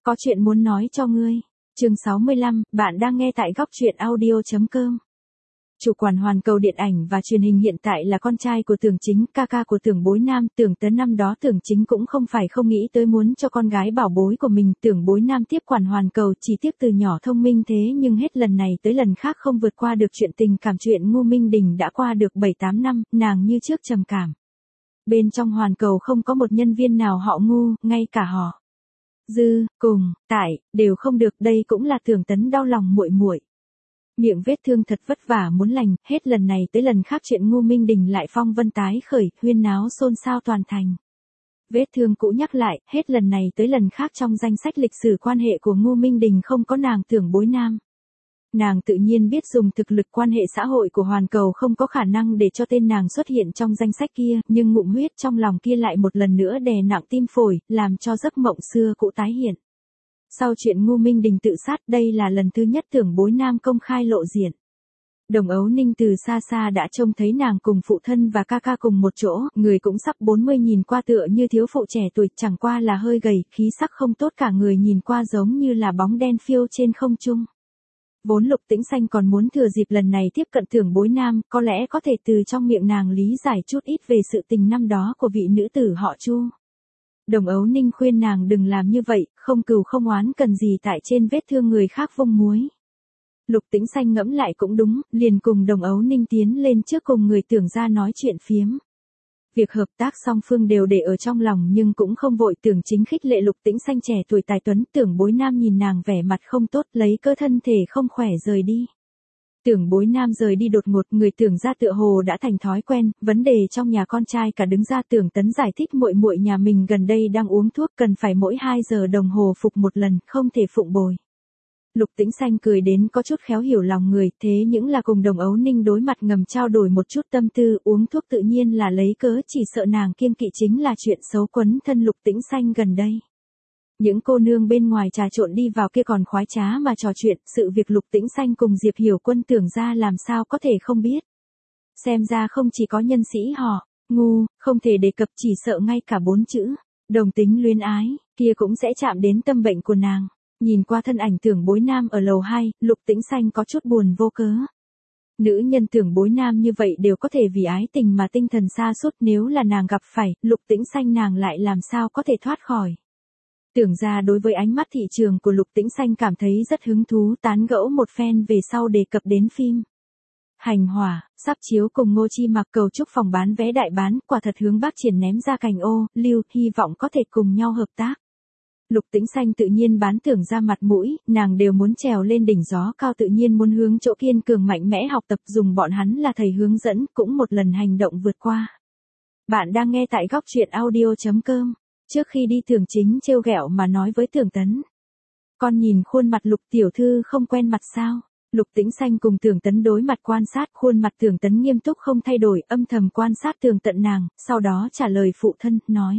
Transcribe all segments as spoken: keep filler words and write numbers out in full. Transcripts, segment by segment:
Có chuyện muốn nói cho ngươi. Chương sáu mươi lăm, bạn đang nghe tại góc truyện audio chấm com. Chủ quản Hoàn Cầu Điện ảnh và Truyền hình hiện tại là con trai của Tưởng Chính, ca ca của Tưởng Bối Nam. Tưởng Tấn năm đó Tưởng Chính cũng không phải không nghĩ tới muốn cho con gái bảo bối của mình Tưởng Bối Nam tiếp quản Hoàn Cầu, chỉ tiếc từ nhỏ thông minh thế nhưng hết lần này tới lần khác không vượt qua được chuyện tình cảm. Chuyện Ngô Minh Đình đã qua được bảy tám năm, nàng như trước trầm cảm. Bên trong Hoàn Cầu không có một nhân viên nào họ Ngô, ngay cả họ Dư, cùng, Tại, đều không được, đây cũng là Tưởng Tấn đau lòng muội muội. Miệng vết thương thật vất vả muốn lành, hết lần này tới lần khác chuyện Ngô Minh Đình lại phong vân tái khởi, huyên náo xôn xao toàn thành. Vết thương cũ nhắc lại, hết lần này tới lần khác trong danh sách lịch sử quan hệ của Ngô Minh Đình không có nàng Tưởng Bối Nam. Nàng tự nhiên biết dùng thực lực quan hệ xã hội của Hoàn Cầu không có khả năng để cho tên nàng xuất hiện trong danh sách kia, nhưng ngụm huyết trong lòng kia lại một lần nữa đè nặng tim phổi, làm cho giấc mộng xưa cũ tái hiện. Sau chuyện Ngô Minh Đình tự sát, đây là lần thứ nhất Tưởng Bối Nam công khai lộ diện. Đồng Ấu Ninh từ xa xa đã trông thấy nàng cùng phụ thân và ca ca cùng một chỗ, người cũng sắp bốn mươi, nhìn qua tựa như thiếu phụ trẻ tuổi, chẳng qua là hơi gầy, khí sắc không tốt, cả người nhìn qua giống như là bóng đen phiêu trên không trung. Vốn Lục Tĩnh Xanh còn muốn thừa dịp lần này tiếp cận Tưởng Bối Nam, có lẽ có thể từ trong miệng nàng lý giải chút ít về sự tình năm đó của vị nữ tử họ Chu. Đồng Ấu Ninh khuyên nàng đừng làm như vậy, không cừu không oán cần gì tại trên vết thương người khác vung muối. Lục Tĩnh Xanh ngẫm lại cũng đúng, liền cùng Đồng Ấu Ninh tiến lên trước cùng người Tưởng gia nói chuyện phiếm. Việc hợp tác song phương đều để ở trong lòng nhưng cũng không vội. Tưởng Chính khích lệ Lục Tĩnh Xanh trẻ tuổi tài tuấn. Tưởng Bối Nam nhìn nàng vẻ mặt không tốt, lấy cơ thân thể không khỏe rời đi. Tưởng Bối Nam rời đi đột ngột, người Tưởng gia tựa hồ đã thành thói quen, vấn đề trong nhà con trai cả đứng ra. Tưởng Tấn giải thích muội muội nhà mình gần đây đang uống thuốc, cần phải mỗi hai giờ đồng hồ phục một lần, không thể phụng bồi. Lục Tĩnh Xanh cười đến có chút khéo hiểu lòng người, thế những là cùng Đồng Ấu Ninh đối mặt ngầm trao đổi một chút tâm tư, uống thuốc tự nhiên là lấy cớ, chỉ sợ nàng kiêng kỵ chính là chuyện xấu quấn thân Lục Tĩnh Xanh gần đây. Những cô nương bên ngoài trà trộn đi vào kia còn khoái trá mà trò chuyện, sự việc Lục Tĩnh Xanh cùng Diệp Hiểu Quân Tưởng gia làm sao có thể không biết. Xem ra không chỉ có nhân sĩ họ Ngô, không thể đề cập, chỉ sợ ngay cả bốn chữ đồng tính luyến ái kia cũng sẽ chạm đến tâm bệnh của nàng. Nhìn qua thân ảnh Tưởng Bối Nam ở lầu hai, Lục Tĩnh Xanh có chút buồn vô cớ. Nữ nhân Tưởng Bối Nam như vậy đều có thể vì ái tình mà tinh thần sa sút, nếu là nàng gặp phải, Lục Tĩnh Xanh nàng lại làm sao có thể thoát khỏi. Tưởng ra đối với ánh mắt thị trường của Lục Tĩnh Xanh cảm thấy rất hứng thú, tán gẫu một phen về sau đề cập đến phim Hành Hỏa, sắp chiếu cùng Ngô Chi Mặc. Cầu chúc phòng bán vé đại bán, quả thật hướng Bác Triển ném ra cành ô, lưu, hy vọng có thể cùng nhau hợp tác. Lục Tĩnh Xanh tự nhiên bán Tưởng ra mặt mũi, nàng đều muốn trèo lên đỉnh gió cao, tự nhiên muốn hướng chỗ kiên cường mạnh mẽ học tập, dùng bọn hắn là thầy hướng dẫn, cũng một lần hành động vượt qua. Bạn đang nghe tại góc truyện audio chấm com. Trước khi đi Tưởng Chính trêu ghẹo mà nói với Tưởng Tấn. Con nhìn khuôn mặt Lục tiểu thư không quen mặt sao? Lục Tĩnh Xanh cùng Tưởng Tấn đối mặt quan sát, khuôn mặt Tưởng Tấn nghiêm túc không thay đổi, âm thầm quan sát tường tận nàng, sau đó trả lời phụ thân, nói.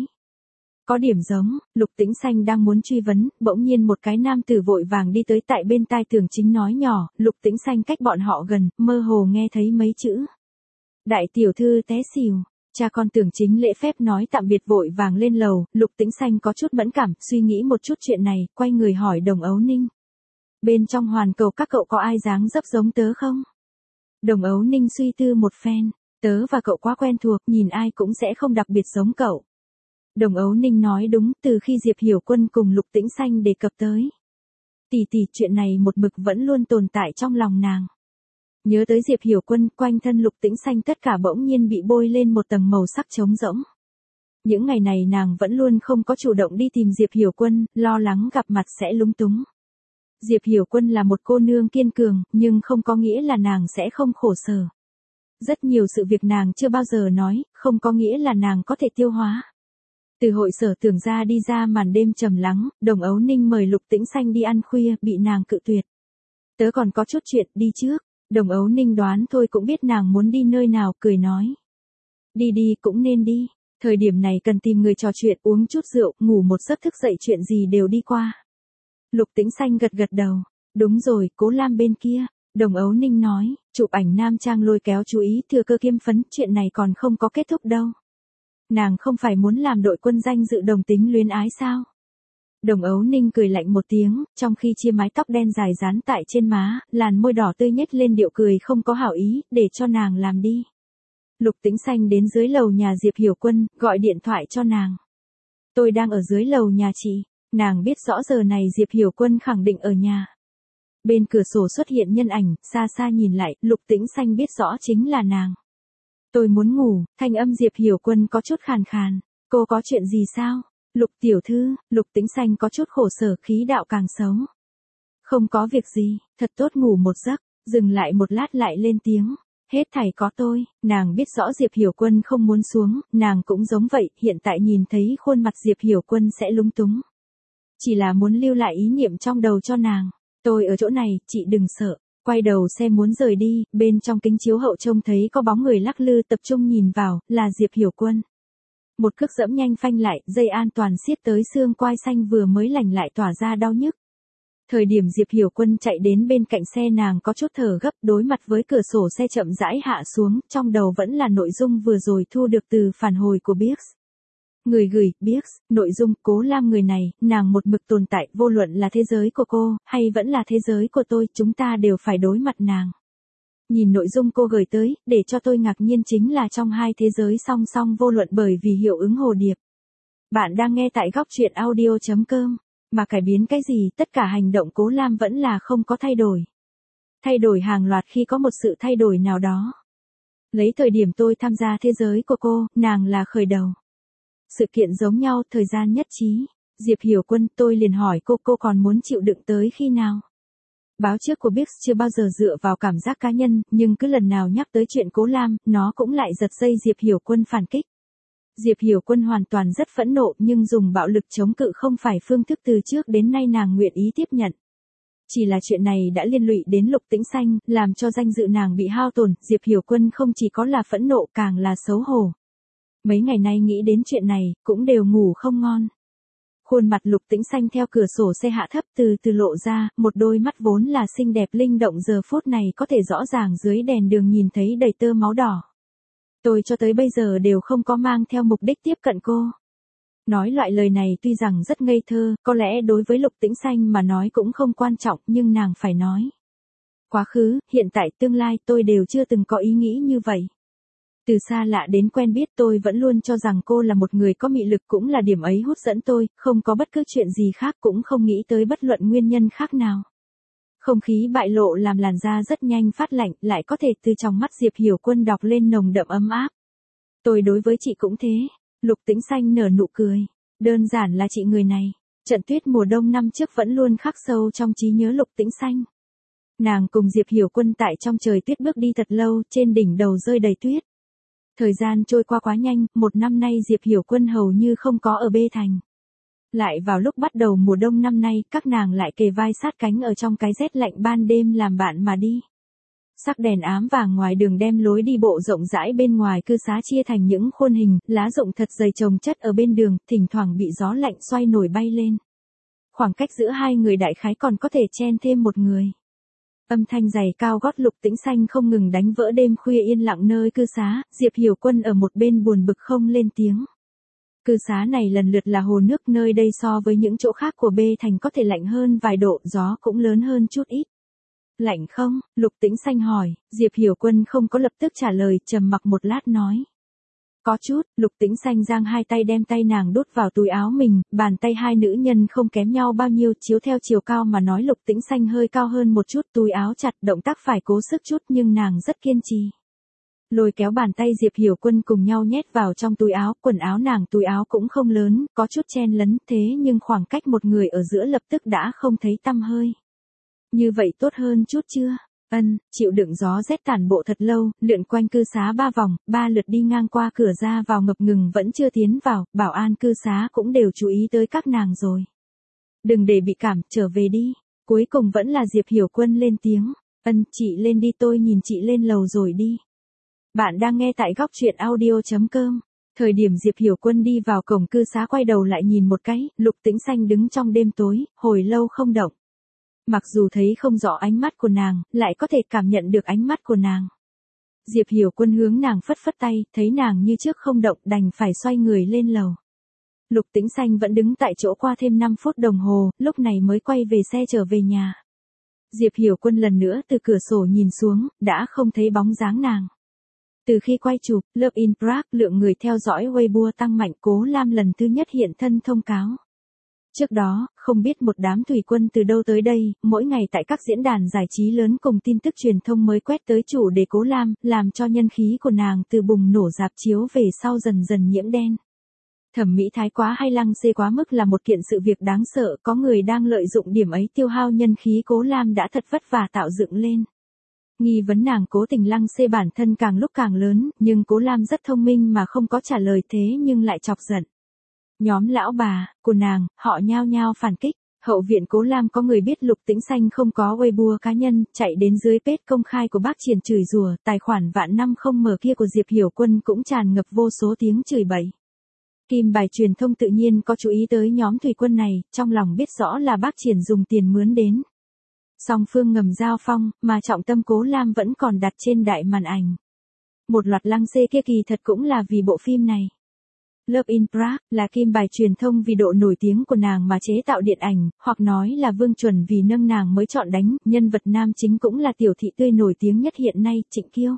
Có điểm giống. Lục Tĩnh Xanh đang muốn truy vấn, bỗng nhiên một cái nam tử vội vàng đi tới, tại bên tai Tưởng Chính nói nhỏ. Lục Tĩnh Xanh cách bọn họ gần, mơ hồ nghe thấy mấy chữ. Đại tiểu thư té xỉu. Cha con Tưởng Chính lễ phép nói tạm biệt vội vàng lên lầu. Lục Tĩnh Xanh có chút mẫn cảm, suy nghĩ một chút chuyện này, quay người hỏi Đồng Ấu Ninh. Bên trong Hoàn Cầu các cậu có ai dáng dấp giống tớ không? Đồng Ấu Ninh suy tư một phen. Tớ và cậu quá quen thuộc, nhìn ai cũng sẽ không đặc biệt giống cậu. Đồng Ấu Ninh nói đúng, từ khi Diệp Hiểu Quân cùng Lục Tĩnh Xanh đề cập tới. Tỷ tỷ, chuyện này một mực vẫn luôn tồn tại trong lòng nàng. Nhớ tới Diệp Hiểu Quân, quanh thân Lục Tĩnh Xanh tất cả bỗng nhiên bị bôi lên một tầng màu sắc trống rỗng. Những ngày này nàng vẫn luôn không có chủ động đi tìm Diệp Hiểu Quân, lo lắng gặp mặt sẽ lúng túng. Diệp Hiểu Quân là một cô nương kiên cường, nhưng không có nghĩa là nàng sẽ không khổ sở. Rất nhiều sự việc nàng chưa bao giờ nói, không có nghĩa là nàng có thể tiêu hóa. Từ hội sở Tưởng ra đi ra màn đêm trầm lắng, Đồng Ấu Ninh mời Lục Tĩnh Xanh đi ăn khuya, bị nàng cự tuyệt. Tớ còn có chút chuyện, đi trước. Đồng Ấu Ninh đoán thôi cũng biết nàng muốn đi nơi nào, cười nói. Đi đi cũng nên đi, thời điểm này cần tìm người trò chuyện, uống chút rượu, ngủ một giấc, thức dậy chuyện gì đều đi qua. Lục Tĩnh Xanh gật gật đầu. Đúng rồi, Cố Lam bên kia. Đồng Ấu Ninh nói, chụp ảnh nam trang lôi kéo chú ý Thừa Cơ Kiêm Phấn, chuyện này còn không có kết thúc đâu. Nàng không phải muốn làm đội quân danh dự đồng tính luyến ái sao? Đồng Ấu Ninh cười lạnh một tiếng, trong khi chia mái tóc đen dài dán tại trên má, làn môi đỏ tươi nhếch lên điệu cười không có hảo ý, để cho nàng làm đi. Lục Tĩnh Xanh đến dưới lầu nhà Diệp Hiểu Quân, gọi điện thoại cho nàng. Tôi đang ở dưới lầu nhà chị, nàng biết rõ giờ này Diệp Hiểu Quân khẳng định ở nhà. Bên cửa sổ xuất hiện nhân ảnh, xa xa nhìn lại, Lục Tĩnh Xanh biết rõ chính là nàng. Tôi muốn ngủ, thanh âm Diệp Hiểu Quân có chút khàn khàn. Cô có chuyện gì sao? Lục tiểu thư, Lục Tĩnh Xanh có chút khổ sở, khí đạo càng xấu. Không có việc gì, thật tốt ngủ một giấc, dừng lại một lát lại lên tiếng. Hết thảy có tôi, nàng biết rõ Diệp Hiểu Quân không muốn xuống, nàng cũng giống vậy, hiện tại nhìn thấy khuôn mặt Diệp Hiểu Quân sẽ lúng túng. Chỉ là muốn lưu lại ý niệm trong đầu cho nàng. Tôi ở chỗ này, chị đừng sợ. Quay đầu xe muốn rời đi, bên trong kính chiếu hậu trông thấy có bóng người lắc lư, tập trung nhìn vào, là Diệp Hiểu Quân. Một cước dẫm nhanh phanh lại, dây an toàn siết tới xương quai xanh vừa mới lành lại tỏa ra đau nhức. Thời điểm Diệp Hiểu Quân chạy đến bên cạnh xe nàng có chút thở gấp, đối mặt với cửa sổ xe chậm rãi hạ xuống, trong đầu vẫn là nội dung vừa rồi thu được từ phản hồi của Bix. Người gửi, Bix, nội dung, Cố Lam người này, nàng một mực tồn tại, vô luận là thế giới của cô, hay vẫn là thế giới của tôi, chúng ta đều phải đối mặt nàng. Nhìn nội dung cô gửi tới, để cho tôi ngạc nhiên chính là trong hai thế giới song song vô luận bởi vì hiệu ứng hồ điệp. Bạn đang nghe tại góc truyện audio chấm com, mà cải biến cái gì, tất cả hành động Cố Lam vẫn là không có thay đổi. Thay đổi hàng loạt khi có một sự thay đổi nào đó. Lấy thời điểm tôi tham gia thế giới của cô, nàng là khởi đầu. Sự kiện giống nhau, thời gian nhất trí. Diệp Hiểu Quân, tôi liền hỏi cô, cô còn muốn chịu đựng tới khi nào? Báo trước của Bix chưa bao giờ dựa vào cảm giác cá nhân, nhưng cứ lần nào nhắc tới chuyện Cố Lam, nó cũng lại giật dây Diệp Hiểu Quân phản kích. Diệp Hiểu Quân hoàn toàn rất phẫn nộ, nhưng dùng bạo lực chống cự không phải phương thức từ trước đến nay nàng nguyện ý tiếp nhận. Chỉ là chuyện này đã liên lụy đến Lục Tĩnh Xanh, làm cho danh dự nàng bị hao tổn, Diệp Hiểu Quân không chỉ có là phẫn nộ càng là xấu hổ. Mấy ngày nay nghĩ đến chuyện này, cũng đều ngủ không ngon. Khuôn mặt Lục Tĩnh Xanh theo cửa sổ xe hạ thấp từ từ lộ ra, một đôi mắt vốn là xinh đẹp linh động giờ phút này có thể rõ ràng dưới đèn đường nhìn thấy đầy tơ máu đỏ. Tôi cho tới bây giờ đều không có mang theo mục đích tiếp cận cô. Nói loại lời này tuy rằng rất ngây thơ, có lẽ đối với Lục Tĩnh Xanh mà nói cũng không quan trọng, nhưng nàng phải nói. Quá khứ, hiện tại, tương lai tôi đều chưa từng có ý nghĩ như vậy. Từ xa lạ đến quen biết tôi vẫn luôn cho rằng cô là một người có mị lực, cũng là điểm ấy hút dẫn tôi, không có bất cứ chuyện gì khác, cũng không nghĩ tới bất luận nguyên nhân khác nào. Không khí bại lộ làm làn da rất nhanh phát lạnh, lại có thể từ trong mắt Diệp Hiểu Quân đọc lên nồng đậm ấm áp. Tôi đối với chị cũng thế. Lục Tĩnh Xanh nở nụ cười. Đơn giản là chị người này. Trận tuyết mùa đông năm trước vẫn luôn khắc sâu trong trí nhớ Lục Tĩnh Xanh. Nàng cùng Diệp Hiểu Quân tại trong trời tuyết bước đi thật lâu, trên đỉnh đầu rơi đầy tuyết. Thời gian trôi qua quá nhanh, một năm nay Diệp Hiểu Quân hầu như không có ở Bê Thành. Lại vào lúc bắt đầu mùa đông năm nay, các nàng lại kề vai sát cánh ở trong cái rét lạnh ban đêm làm bạn mà đi. Sắc đèn ám vàng ngoài đường đem lối đi bộ rộng rãi bên ngoài cư xá chia thành những khuôn hình, lá rụng thật dày chồng chất ở bên đường, thỉnh thoảng bị gió lạnh xoay nổi bay lên. Khoảng cách giữa hai người đại khái còn có thể chen thêm một người. Âm thanh giày cao gót Lục Tĩnh Xanh không ngừng đánh vỡ đêm khuya yên lặng nơi cư xá, Diệp Hiểu Quân ở một bên buồn bực không lên tiếng. Cư xá này lần lượt là hồ nước, nơi đây so với những chỗ khác của Bê Thành có thể lạnh hơn vài độ, gió cũng lớn hơn chút ít. Lạnh không? Lục Tĩnh Xanh hỏi, Diệp Hiểu Quân không có lập tức trả lời, trầm mặc một lát nói. Có chút, Lục Tĩnh Xanh giang hai tay đem tay nàng đút vào túi áo mình, bàn tay hai nữ nhân không kém nhau bao nhiêu, chiếu theo chiều cao mà nói Lục Tĩnh Xanh hơi cao hơn một chút, túi áo chặt, động tác phải cố sức chút nhưng nàng rất kiên trì. Lôi kéo bàn tay Diệp Hiểu Quân cùng nhau nhét vào trong túi áo, quần áo nàng túi áo cũng không lớn, có chút chen lấn, thế nhưng khoảng cách một người ở giữa lập tức đã không thấy tăm hơi. Như vậy tốt hơn chút chưa? Ân, chịu đựng gió rét tản bộ thật lâu, lượn quanh cư xá ba vòng, ba lượt đi ngang qua cửa ra vào ngập ngừng vẫn chưa tiến vào, bảo an cư xá cũng đều chú ý tới các nàng rồi. Đừng để bị cảm, trở về đi. Cuối cùng vẫn là Diệp Hiểu Quân lên tiếng. Ân, chị lên đi, tôi nhìn chị lên lầu rồi đi. Bạn đang nghe tại góc truyện audio chấm com. Thời điểm Diệp Hiểu Quân đi vào cổng cư xá quay đầu lại nhìn một cái, Lục Tĩnh Xanh đứng trong đêm tối, hồi lâu không động. Mặc dù thấy không rõ ánh mắt của nàng, lại có thể cảm nhận được ánh mắt của nàng. Diệp Hiểu Quân hướng nàng phất phất tay, thấy nàng như trước không động, đành phải xoay người lên lầu. Lục Tĩnh Xanh vẫn đứng tại chỗ qua thêm năm phút đồng hồ, lúc này mới quay về xe trở về nhà. Diệp Hiểu Quân lần nữa từ cửa sổ nhìn xuống, đã không thấy bóng dáng nàng. Từ khi quay chụp Love in Prague, lượng người theo dõi Weibo tăng mạnh, Cố Lam lần thứ nhất hiện thân thông cáo. Trước đó, không biết một đám thủy quân từ đâu tới đây, mỗi ngày tại các diễn đàn giải trí lớn cùng tin tức truyền thông mới quét tới chủ đề Cố Lam, làm cho nhân khí của nàng từ bùng nổ rạp chiếu về sau dần dần nhiễm đen. Thẩm mỹ thái quá hay lăng xê quá mức là một kiện sự việc đáng sợ, có người đang lợi dụng điểm ấy tiêu hao nhân khí Cố Lam đã thật vất vả tạo dựng lên. Nghi vấn nàng cố tình lăng xê bản thân càng lúc càng lớn, nhưng Cố Lam rất thông minh mà không có trả lời thế nhưng lại chọc giận. Nhóm lão bà của nàng, họ nhao nhao phản kích. Hậu viện Cố Lam có người biết Lục Tĩnh Xanh không có Weibo cá nhân, chạy đến dưới page công khai của bác Triển chửi rủa, tài khoản vạn năm không mở kia của Diệp Hiểu Quân cũng tràn ngập vô số tiếng chửi bậy. Kim bài truyền thông tự nhiên có chú ý tới nhóm thủy quân này, trong lòng biết rõ là bác Triển dùng tiền mướn đến. Song phương ngầm giao phong, mà trọng tâm Cố Lam vẫn còn đặt trên đại màn ảnh. Một loạt lăng xê kia kỳ thật cũng là vì bộ phim này. Love in Prague là kim bài truyền thông vì độ nổi tiếng của nàng mà chế tạo điện ảnh, hoặc nói là Vương Chuẩn vì nâng nàng mới chọn đánh, nhân vật nam chính cũng là tiểu thị tươi nổi tiếng nhất hiện nay, Trịnh Kiêu.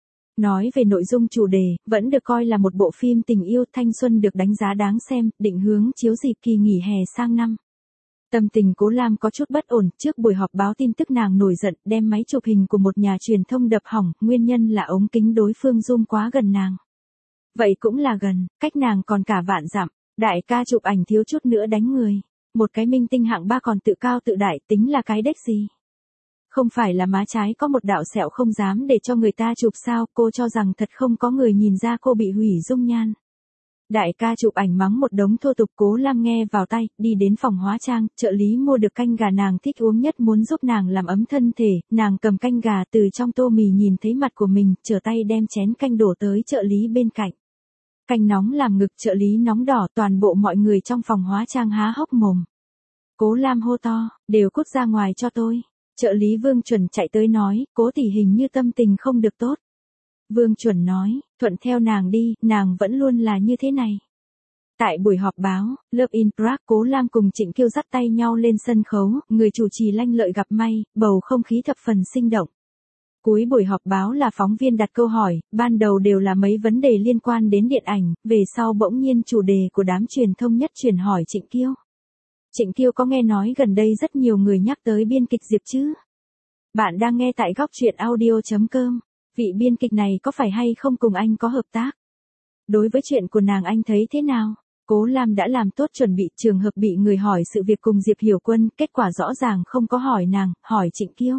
Nói về nội dung chủ đề, vẫn được coi là một bộ phim tình yêu thanh xuân được đánh giá đáng xem, định hướng chiếu dịp kỳ nghỉ hè sang năm. Tâm tình Cố Lam có chút bất ổn, trước buổi họp báo tin tức nàng nổi giận, đem máy chụp hình của một nhà truyền thông đập hỏng, nguyên nhân là ống kính đối phương zoom quá gần nàng. Vậy cũng là gần, cách nàng còn cả vạn dặm, đại ca chụp ảnh thiếu chút nữa đánh người. Một cái minh tinh hạng ba còn tự cao tự đại, tính là cái đếch gì? Không phải là má trái có một đạo sẹo không dám để cho người ta chụp sao, cô cho rằng thật không có người nhìn ra cô bị hủy dung nhan. Đại ca chụp ảnh mắng một đống thô tục, Cố Lam nghe vào tay, đi đến phòng hóa trang, trợ lý mua được canh gà nàng thích uống nhất muốn giúp nàng làm ấm thân thể, nàng cầm canh gà từ trong tô mì nhìn thấy mặt của mình, trở tay đem chén canh đổ tới trợ lý bên cạnh. Canh nóng làm ngực trợ lý nóng đỏ, toàn bộ mọi người trong phòng hóa trang há hốc mồm. Cố Lam hô to, đều cút ra ngoài cho tôi. Trợ lý Vương Chuẩn chạy tới nói, Cố tỷ hình như tâm tình không được tốt. Vương Chuẩn nói, thuận theo nàng đi, nàng vẫn luôn là như thế này. Tại buổi họp báo, Love in Prague, Cố Lam cùng Trịnh Kiêu dắt tay nhau lên sân khấu, người chủ trì Lanh Lợi gặp may, bầu không khí thập phần sinh động. Cuối buổi họp báo là phóng viên đặt câu hỏi, ban đầu đều là mấy vấn đề liên quan đến điện ảnh, về sau bỗng nhiên chủ đề của đám truyền thông nhất chuyển hỏi Trịnh Kiêu. Trịnh Kiêu có nghe nói gần đây rất nhiều người nhắc tới biên kịch Diệp chứ? Bạn đang nghe tại góc truyện audio chấm com. Vị biên kịch này có phải hay không cùng anh có hợp tác? Đối với chuyện của nàng anh thấy thế nào? Cố Lam đã làm tốt chuẩn bị trường hợp bị người hỏi sự việc cùng Diệp Hiểu Quân, kết quả rõ ràng không có hỏi nàng, hỏi Trịnh Kiêu.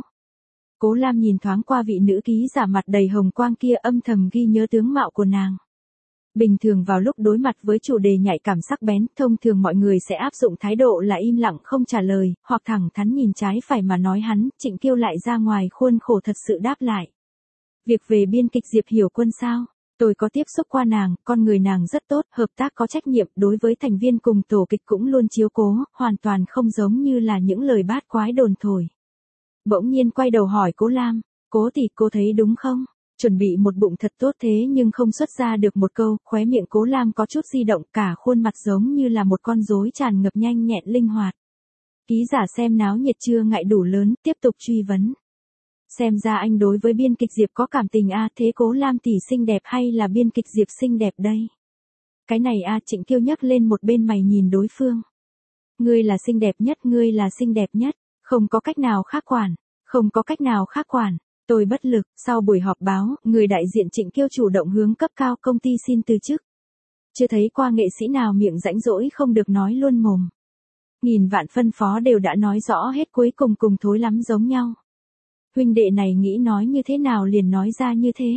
Cố Lam nhìn thoáng qua vị nữ ký giả mặt đầy hồng quang kia, âm thầm ghi nhớ tướng mạo của nàng. Bình thường vào lúc đối mặt với chủ đề nhạy cảm sắc bén, thông thường mọi người sẽ áp dụng thái độ là im lặng không trả lời, hoặc thẳng thắn nhìn trái phải mà nói hắn, Trịnh Kiêu lại ra ngoài khuôn khổ thật sự đáp lại. Việc về biên kịch Diệp Hiểu Quân sao? Tôi có tiếp xúc qua nàng, con người nàng rất tốt, hợp tác có trách nhiệm, đối với thành viên cùng tổ kịch cũng luôn chiếu cố, hoàn toàn không giống như là những lời bát quái đồn thổi. Bỗng nhiên quay đầu hỏi Cố Lam, Cố tỷ, cô thấy đúng không? Chuẩn bị một bụng thật tốt thế nhưng không xuất ra được một câu, khóe miệng Cố Lam có chút di động, cả khuôn mặt giống như là một con rối tràn ngập nhanh nhẹn linh hoạt. Ký giả xem náo nhiệt chưa ngại đủ lớn, tiếp tục truy vấn. Xem ra anh đối với biên kịch Diệp có cảm tình a, thế Cố Lam tỷ xinh đẹp hay là biên kịch Diệp xinh đẹp đây? Cái này a, Trịnh Kiêu nhấc lên một bên mày nhìn đối phương. Ngươi là xinh đẹp nhất, ngươi là xinh đẹp nhất, không có cách nào khác quản, không có cách nào khác quản. Tôi bất lực, sau buổi họp báo, người đại diện Trịnh Kiêu chủ động hướng cấp cao công ty xin từ chức. Chưa thấy qua nghệ sĩ nào miệng rãnh rỗi không được nói luôn mồm. Nghìn vạn phân phó đều đã nói rõ hết, cuối cùng cùng thối lắm giống nhau. Huynh đệ này nghĩ nói như thế nào liền nói ra như thế.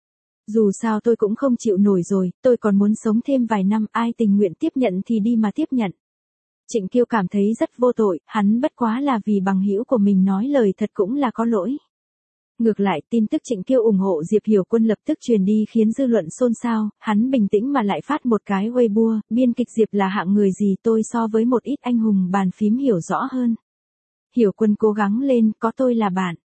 Dù sao tôi cũng không chịu nổi rồi, tôi còn muốn sống thêm vài năm, ai tình nguyện tiếp nhận thì đi mà tiếp nhận. Trịnh Kiêu cảm thấy rất vô tội, hắn bất quá là vì bằng hữu của mình nói lời thật cũng là có lỗi. Ngược lại, tin tức Trịnh Kiêu ủng hộ Diệp Hiểu Quân lập tức truyền đi khiến dư luận xôn xao, hắn bình tĩnh mà lại phát một cái Weibo, biên kịch Diệp là hạng người gì tôi so với một ít anh hùng bàn phím hiểu rõ hơn. Hiểu Quân cố gắng lên, có tôi là bạn.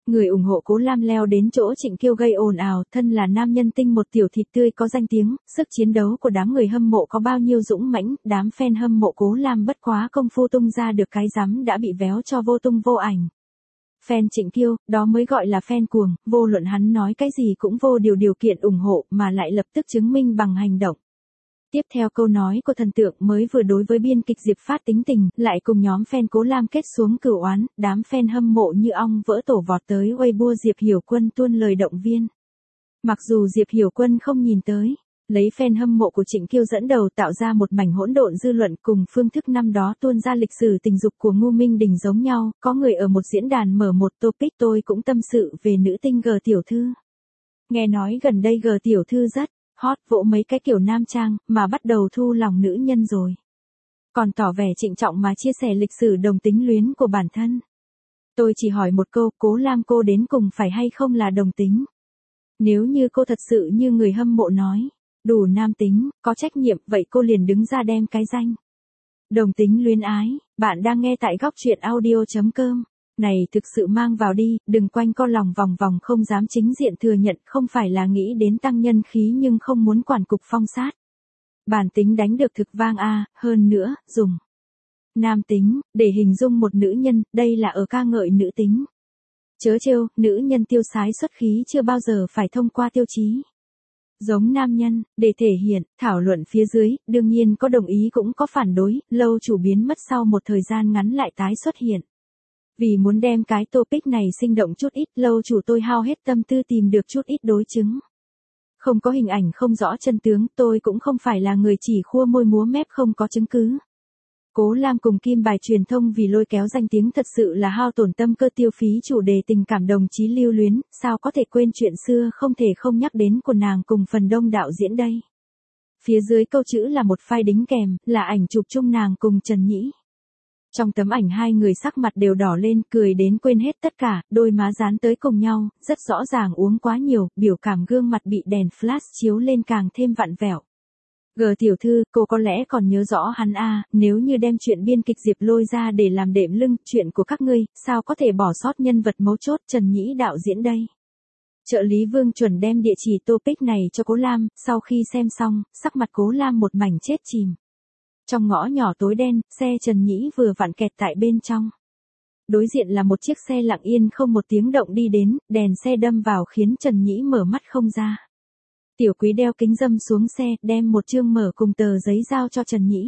Người ủng hộ Cố Lam leo đến chỗ Trịnh Kiêu gây ồn ào, thân là nam nhân tinh một tiểu thịt tươi có danh tiếng, sức chiến đấu của đám người hâm mộ có bao nhiêu dũng mãnh, đám fan hâm mộ Cố Lam bất quá công phu tung ra được cái rắm đã bị véo cho vô tung vô ảnh. Fan Trịnh Kiêu, đó mới gọi là fan cuồng, vô luận hắn nói cái gì cũng vô điều điều kiện ủng hộ mà lại lập tức chứng minh bằng hành động. Tiếp theo câu nói của thần tượng mới vừa đối với biên kịch Diệp Phát tính tình, lại cùng nhóm fan Cố Lam kết xuống cửu oán, đám fan hâm mộ như ong vỡ tổ vọt tới Weibo Diệp Hiểu Quân tuôn lời động viên. Mặc dù Diệp Hiểu Quân không nhìn tới, lấy fan hâm mộ của Trịnh Kiêu dẫn đầu tạo ra một mảnh hỗn độn dư luận cùng phương thức năm đó tuôn ra lịch sử tình dục của Ngô Minh Đình giống nhau, có người ở một diễn đàn mở một topic tôi cũng tâm sự về nữ tinh G tiểu thư. Nghe nói gần đây G tiểu thư rất hot, vỗ mấy cái kiểu nam trang, mà bắt đầu thu lòng nữ nhân rồi. Còn tỏ vẻ trịnh trọng mà chia sẻ lịch sử đồng tính luyến của bản thân. Tôi chỉ hỏi một câu, Cố Lam cô đến cùng phải hay không là đồng tính? Nếu như cô thật sự như người hâm mộ nói, đủ nam tính, có trách nhiệm, vậy cô liền đứng ra đem cái danh đồng tính luyến ái. Bạn đang nghe tại góc truyện audio chấm com. Này thực sự mang vào đi, đừng quanh co lòng vòng vòng không dám chính diện thừa nhận, không phải là nghĩ đến tăng nhân khí nhưng không muốn quản cục phong sát. Bản tính đánh được thực vang a, hơn nữa, dùng nam tính để hình dung một nữ nhân, đây là ở ca ngợi nữ tính. Chớ trêu, nữ nhân tiêu sái xuất khí chưa bao giờ phải thông qua tiêu chí giống nam nhân, để thể hiện, thảo luận phía dưới, đương nhiên có đồng ý cũng có phản đối, lâu chủ biến mất sau một thời gian ngắn lại tái xuất hiện. Vì muốn đem cái topic này sinh động chút ít, lâu chủ tôi hao hết tâm tư tìm được chút ít đối chứng. Không có hình ảnh không rõ chân tướng, tôi cũng không phải là người chỉ khua môi múa mép không có chứng cứ. Cố Lam cùng Kim Bài truyền thông vì lôi kéo danh tiếng thật sự là hao tổn tâm cơ tiêu phí chủ đề tình cảm đồng chí lưu luyến, sao có thể quên chuyện xưa không thể không nhắc đến của nàng cùng phần đông đạo diễn đây. Phía dưới câu chữ là một file đính kèm, là ảnh chụp chung nàng cùng Trần Nhĩ. Trong tấm ảnh hai người sắc mặt đều đỏ lên, cười đến quên hết tất cả, đôi má dán tới cùng nhau, rất rõ ràng uống quá nhiều, biểu cảm gương mặt bị đèn flash chiếu lên càng thêm vặn vẹo. G tiểu thư, cô có lẽ còn nhớ rõ hắn a, nếu như đem chuyện biên kịch Diệp lôi ra để làm đệm lưng, chuyện của các ngươi, sao có thể bỏ sót nhân vật mấu chốt Trần Nhĩ đạo diễn đây. Trợ lý Vương chuẩn đem địa chỉ topic này cho Cố Lam, sau khi xem xong, sắc mặt Cố Lam một mảnh chết chìm. Trong ngõ nhỏ tối đen, xe Trần Nhĩ vừa vặn kẹt tại bên trong. Đối diện là một chiếc xe lặng yên không một tiếng động đi đến, đèn xe đâm vào khiến Trần Nhĩ mở mắt không ra. Tiểu Quý đeo kính râm xuống xe, đem một chương mở cùng tờ giấy giao cho Trần Nhĩ.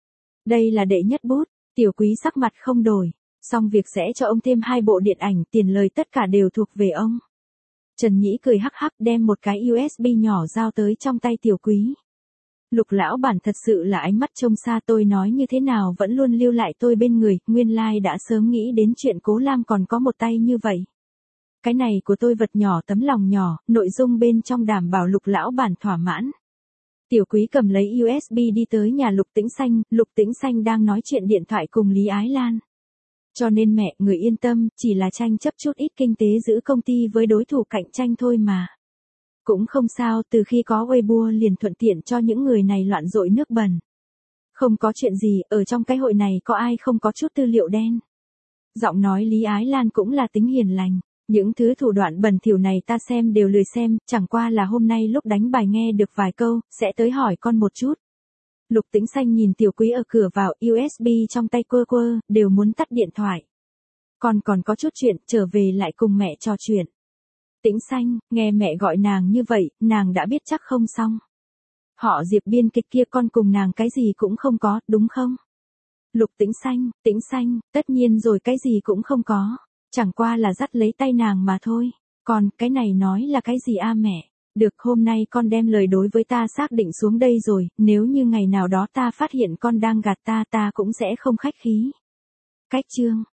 Đây là đệ nhất bút, Tiểu Quý sắc mặt không đổi, xong việc sẽ cho ông thêm hai bộ điện ảnh, tiền lời tất cả đều thuộc về ông. Trần Nhĩ cười hắc hắc đem một cái u ét bê nhỏ giao tới trong tay Tiểu Quý. Lục lão bản thật sự là ánh mắt trông xa, tôi nói như thế nào vẫn luôn lưu lại tôi bên người, nguyên lai đã sớm nghĩ đến chuyện Cố Lam còn có một tay như vậy. Cái này của tôi vật nhỏ tấm lòng nhỏ, nội dung bên trong đảm bảo Lục lão bản thỏa mãn. Tiểu Quý cầm lấy u ét bê đi tới nhà Lục Tĩnh Xanh, Lục Tĩnh Xanh đang nói chuyện điện thoại cùng Lý Ái Lan. Cho nên mẹ, người yên tâm, chỉ là tranh chấp chút ít kinh tế giữ công ty với đối thủ cạnh tranh thôi mà. Cũng không sao, từ khi có Weibo liền thuận tiện cho những người này loạn dội nước bẩn. Không có chuyện gì, ở trong cái hội này có ai không có chút tư liệu đen. Giọng nói Lý Ái Lan cũng là tính hiền lành. Những thứ thủ đoạn bẩn thỉu này ta xem đều lười xem, chẳng qua là hôm nay lúc đánh bài nghe được vài câu, sẽ tới hỏi con một chút. Lục Tĩnh Xanh nhìn Tiểu Quý ở cửa vào, u ét bê trong tay quơ quơ, đều muốn tắt điện thoại. Con còn có chút chuyện, trở về lại cùng mẹ trò chuyện. Tĩnh Xanh, nghe mẹ gọi nàng như vậy, nàng đã biết chắc không xong. Họ Diệp biên kịch kia con cùng nàng cái gì cũng không có, đúng không? Lục Tĩnh Xanh, Tĩnh Xanh, tất nhiên rồi cái gì cũng không có. Chẳng qua là dắt lấy tay nàng mà thôi. Còn, cái này nói là cái gì a mẹ? Được, hôm nay con đem lời đối với ta xác định xuống đây rồi, nếu như ngày nào đó ta phát hiện con đang gạt ta ta cũng sẽ không khách khí. Cách chương.